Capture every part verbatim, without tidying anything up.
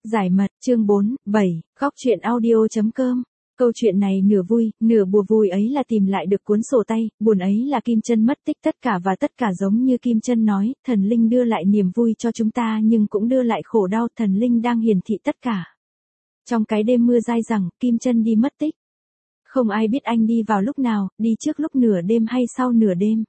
Giải mật, chương bốn, bảy, góc truyện audio.com. Câu chuyện này nửa vui, nửa bùa. Vui ấy là tìm lại được cuốn sổ tay, buồn ấy là Kim Chân mất tích. Tất cả và tất cả giống như Kim Chân nói, thần linh đưa lại niềm vui cho chúng ta nhưng cũng đưa lại khổ đau. Thần linh đang hiển thị tất cả. Trong cái đêm mưa dai dẳng, Kim Chân đi mất tích. Không ai biết anh đi vào lúc nào, đi trước lúc nửa đêm hay sau nửa đêm.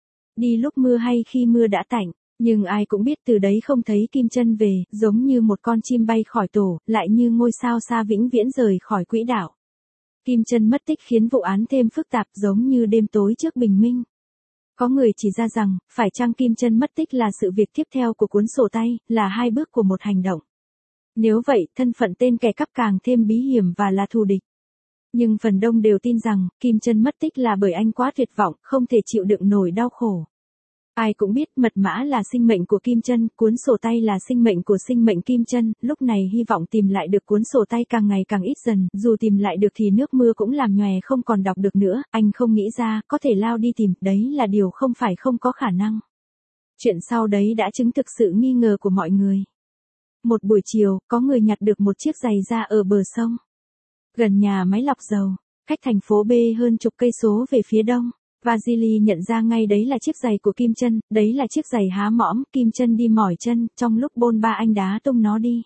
Đi lúc mưa hay khi mưa đã tạnh. Nhưng ai cũng biết từ đấy không thấy Kim Chân về, giống như một con chim bay khỏi tổ, lại như ngôi sao xa vĩnh viễn rời khỏi quỹ đạo. Kim Chân mất tích khiến vụ án thêm phức tạp, giống như đêm tối trước bình minh. Có người chỉ ra rằng, phải chăng Kim Chân mất tích là sự việc tiếp theo của cuốn sổ tay, là hai bước của một hành động. Nếu vậy, thân phận tên kẻ cắp càng thêm bí hiểm và là thù địch. Nhưng phần đông đều tin rằng, Kim Chân mất tích là bởi anh quá tuyệt vọng, không thể chịu đựng nổi đau khổ. Ai cũng biết mật mã là sinh mệnh của Kim Chân, cuốn sổ tay là sinh mệnh của sinh mệnh Kim Chân. Lúc này hy vọng tìm lại được cuốn sổ tay càng ngày càng ít dần, dù tìm lại được thì nước mưa cũng làm nhòe không còn đọc được nữa. Anh không nghĩ ra, có thể lao đi tìm, đấy là điều không phải không có khả năng. Chuyện sau đấy đã chứng thực sự nghi ngờ của mọi người. Một buổi chiều, có người nhặt được một chiếc giày da ở bờ sông, gần nhà máy lọc dầu, cách thành phố B hơn chục cây số về phía đông. Vasily nhận ra ngay đấy là chiếc giày của Kim Chân, đấy là chiếc giày há mõm. Kim Chân đi mỏi chân, trong lúc bôn ba anh đá tung nó đi.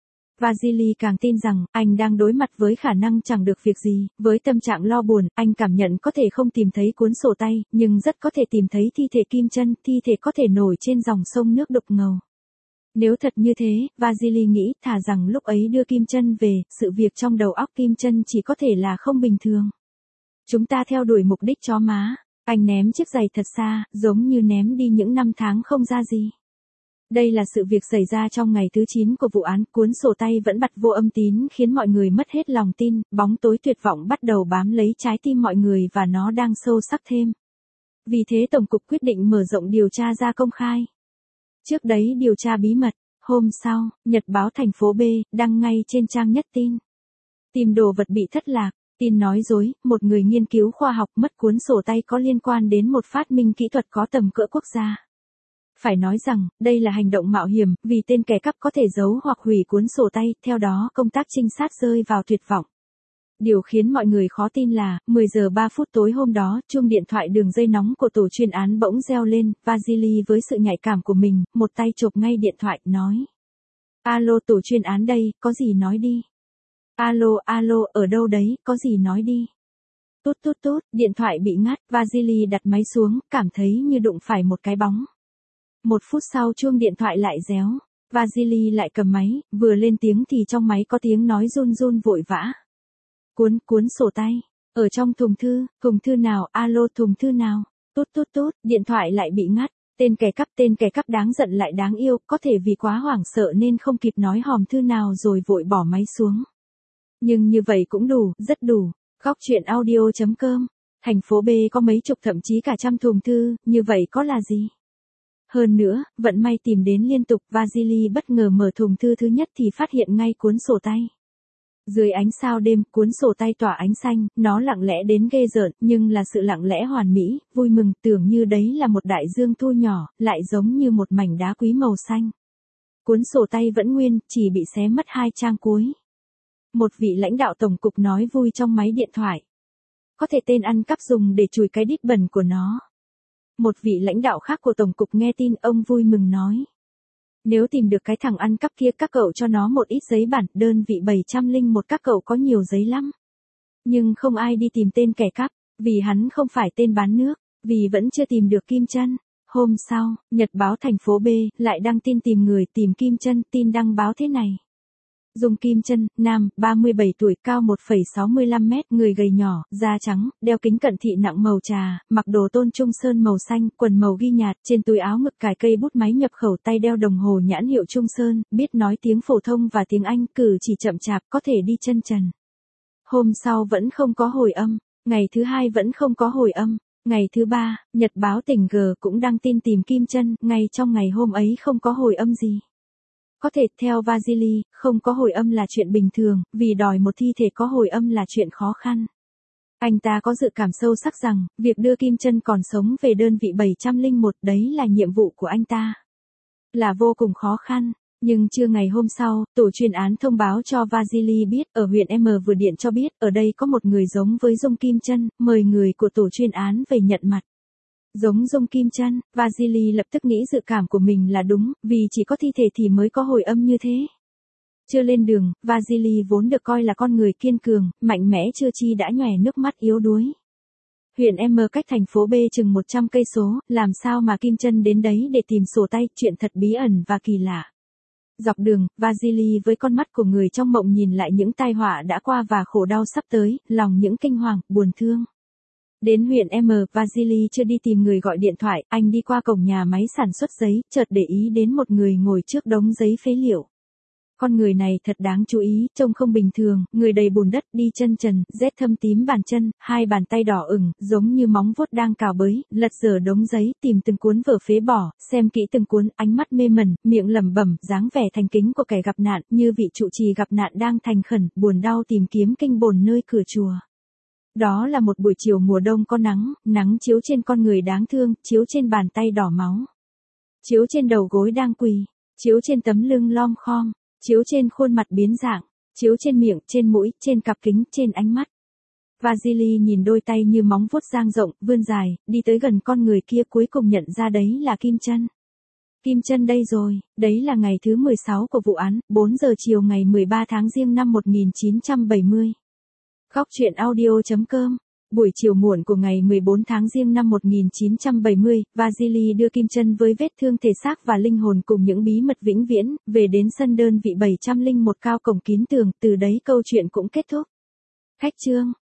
Vasily càng tin rằng, anh đang đối mặt với khả năng chẳng được việc gì. Với tâm trạng lo buồn, anh cảm nhận có thể không tìm thấy cuốn sổ tay, nhưng rất có thể tìm thấy thi thể Kim Chân, thi thể có thể nổi trên dòng sông nước đục ngầu. Nếu thật như thế, Vasily nghĩ, thà rằng lúc ấy đưa Kim Chân về, sự việc trong đầu óc Kim Chân chỉ có thể là không bình thường. Chúng ta theo đuổi mục đích chó má. Anh ném chiếc giày thật xa, giống như ném đi những năm tháng không ra gì. Đây là sự việc xảy ra trong ngày thứ chín của vụ án. Cuốn sổ tay vẫn bặt vô âm tín khiến mọi người mất hết lòng tin. Bóng tối tuyệt vọng bắt đầu bám lấy trái tim mọi người và nó đang sâu sắc thêm. Vì thế Tổng cục quyết định mở rộng điều tra ra công khai. Trước đấy điều tra bí mật. Hôm sau, Nhật báo thành phố B đăng ngay trên trang nhất tin. Tìm đồ vật bị thất lạc. Tin nói dối, một người nghiên cứu khoa học mất cuốn sổ tay có liên quan đến một phát minh kỹ thuật có tầm cỡ quốc gia. Phải nói rằng, đây là hành động mạo hiểm, vì tên kẻ cắp có thể giấu hoặc hủy cuốn sổ tay, theo đó công tác trinh sát rơi vào tuyệt vọng. Điều khiến mọi người khó tin là, mười giờ ba phút tối hôm đó, chuông điện thoại đường dây nóng của tổ chuyên án bỗng reo lên. Vasily với sự nhạy cảm của mình, một tay chộp ngay điện thoại, nói. Alo, tổ chuyên án đây, có gì nói đi. Alo, alo, ở đâu đấy, có gì nói đi. Tút tút tút, điện thoại bị ngắt, Vasily đặt máy xuống, cảm thấy như đụng phải một cái bóng. Một phút sau chuông điện thoại lại réo. Vasily lại cầm máy, vừa lên tiếng thì trong máy có tiếng nói run run vội vã. Cuốn, cuốn sổ tay, ở trong thùng thư, thùng thư nào, alo, thùng thư nào. Tút tút tút, điện thoại lại bị ngắt. Tên kẻ cắp, tên kẻ cắp đáng giận lại đáng yêu, có thể vì quá hoảng sợ nên không kịp nói hòm thư nào rồi vội bỏ máy xuống. Nhưng như vậy cũng đủ, rất đủ. Góc truyện audio.com. Thành phố B có mấy chục thậm chí cả trăm thùng thư, như vậy có là gì? Hơn nữa, vận may tìm đến liên tục. Vasily bất ngờ mở thùng thư thứ nhất thì phát hiện ngay cuốn sổ tay. Dưới ánh sao đêm, cuốn sổ tay tỏa ánh xanh, nó lặng lẽ đến ghê rợn, nhưng là sự lặng lẽ hoàn mỹ, vui mừng, tưởng như đấy là một đại dương thu nhỏ, lại giống như một mảnh đá quý màu xanh. Cuốn sổ tay vẫn nguyên, chỉ bị xé mất hai trang cuối. Một vị lãnh đạo tổng cục nói vui trong máy điện thoại. Có thể tên ăn cắp dùng để chùi cái đít bẩn của nó. Một vị lãnh đạo khác của tổng cục nghe tin, ông vui mừng nói. Nếu tìm được cái thằng ăn cắp kia các cậu cho nó một ít giấy bản, đơn vị bảy trăm lẻ một các cậu có nhiều giấy lắm. Nhưng không ai đi tìm tên kẻ cắp, vì hắn không phải tên bán nước, vì vẫn chưa tìm được Kim Chân. Hôm sau, Nhật báo thành phố B lại đăng tin tìm người tìm Kim Chân, tin đăng báo thế này. Dung Kim Chân, nam, ba mươi bảy tuổi, cao một phẩy sáu mươi lăm mét, người gầy nhỏ, da trắng, đeo kính cận thị nặng màu trà, mặc đồ tôn trung sơn màu xanh, quần màu ghi nhạt, trên túi áo ngực cài cây bút máy nhập khẩu, tay đeo đồng hồ nhãn hiệu Trung Sơn, biết nói tiếng phổ thông và tiếng Anh, cử chỉ chậm chạp, có thể đi chân trần. Hôm sau vẫn không có hồi âm, ngày thứ hai vẫn không có hồi âm, ngày thứ ba, Nhật báo tỉnh G cũng đăng tin tìm Kim Chân, ngay trong ngày hôm ấy không có hồi âm gì. Có thể, theo Vasily, không có hồi âm là chuyện bình thường, vì đòi một thi thể có hồi âm là chuyện khó khăn. Anh ta có dự cảm sâu sắc rằng, việc đưa Kim Chân còn sống về đơn vị bảy trăm lẻ một đấy là nhiệm vụ của anh ta. Là vô cùng khó khăn, Nhưng trưa ngày hôm sau, tổ chuyên án thông báo cho Vasily biết, ở huyện M vừa điện cho biết, ở đây có một người giống với Dung Kim Chân, mời người của tổ chuyên án về nhận mặt. Giống Dung Kim Chân, Vasily lập tức nghĩ dự cảm của mình là đúng, vì chỉ có thi thể thì mới có hồi âm như thế. Chưa lên đường, Vasily vốn được coi là con người kiên cường, mạnh mẽ chưa chi đã nhòe nước mắt yếu đuối. Huyện M cách thành phố B chừng một trăm cây số, làm sao mà Kim Chân đến đấy để tìm sổ tay, chuyện thật bí ẩn và kỳ lạ. Dọc đường, Vasily với con mắt của người trong mộng nhìn lại những tai họa đã qua và khổ đau sắp tới, lòng những kinh hoàng, buồn thương. Đến huyện M, Vasily chưa đi tìm người gọi điện thoại, anh đi qua cổng nhà máy sản xuất giấy, chợt để ý đến một người ngồi trước đống giấy phế liệu. Con người này thật đáng chú ý, trông không bình thường, người đầy bùn đất, đi chân trần, rét thâm tím bàn chân, hai bàn tay đỏ ửng, giống như móng vuốt đang cào bới, lật dở đống giấy, tìm từng cuốn vở phế bỏ, xem kỹ từng cuốn, ánh mắt mê mẩn, miệng lẩm bẩm, dáng vẻ thành kính của kẻ gặp nạn, như vị trụ trì gặp nạn đang thành khẩn, buồn đau tìm kiếm kinh bồn nơi cửa chùa. Đó là một buổi chiều mùa đông có nắng, nắng chiếu trên con người đáng thương, chiếu trên bàn tay đỏ máu, chiếu trên đầu gối đang quỳ, chiếu trên tấm lưng lom khom, chiếu trên khuôn mặt biến dạng, chiếu trên miệng, trên mũi, trên cặp kính, trên ánh mắt. Vasily nhìn đôi tay như móng vuốt dang rộng, vươn dài, đi tới gần con người kia, cuối cùng nhận ra đấy là Kim Chân. Kim Chân đây rồi, đấy là ngày thứ mười sáu của vụ án, bốn giờ chiều ngày mười ba tháng Giêng năm một nghìn chín trăm bảy mươi. Góc truyện audio chấm com. Buổi chiều muộn của ngày mười bốn tháng Giêng năm một nghìn chín trăm bảy mươi, Vasily đưa Kim Chân với vết thương thể xác và linh hồn cùng những bí mật vĩnh viễn, về đến sân đơn vị bảy trăm lẻ một cao cổng kín tường, từ đấy câu chuyện cũng kết thúc. Khách chương.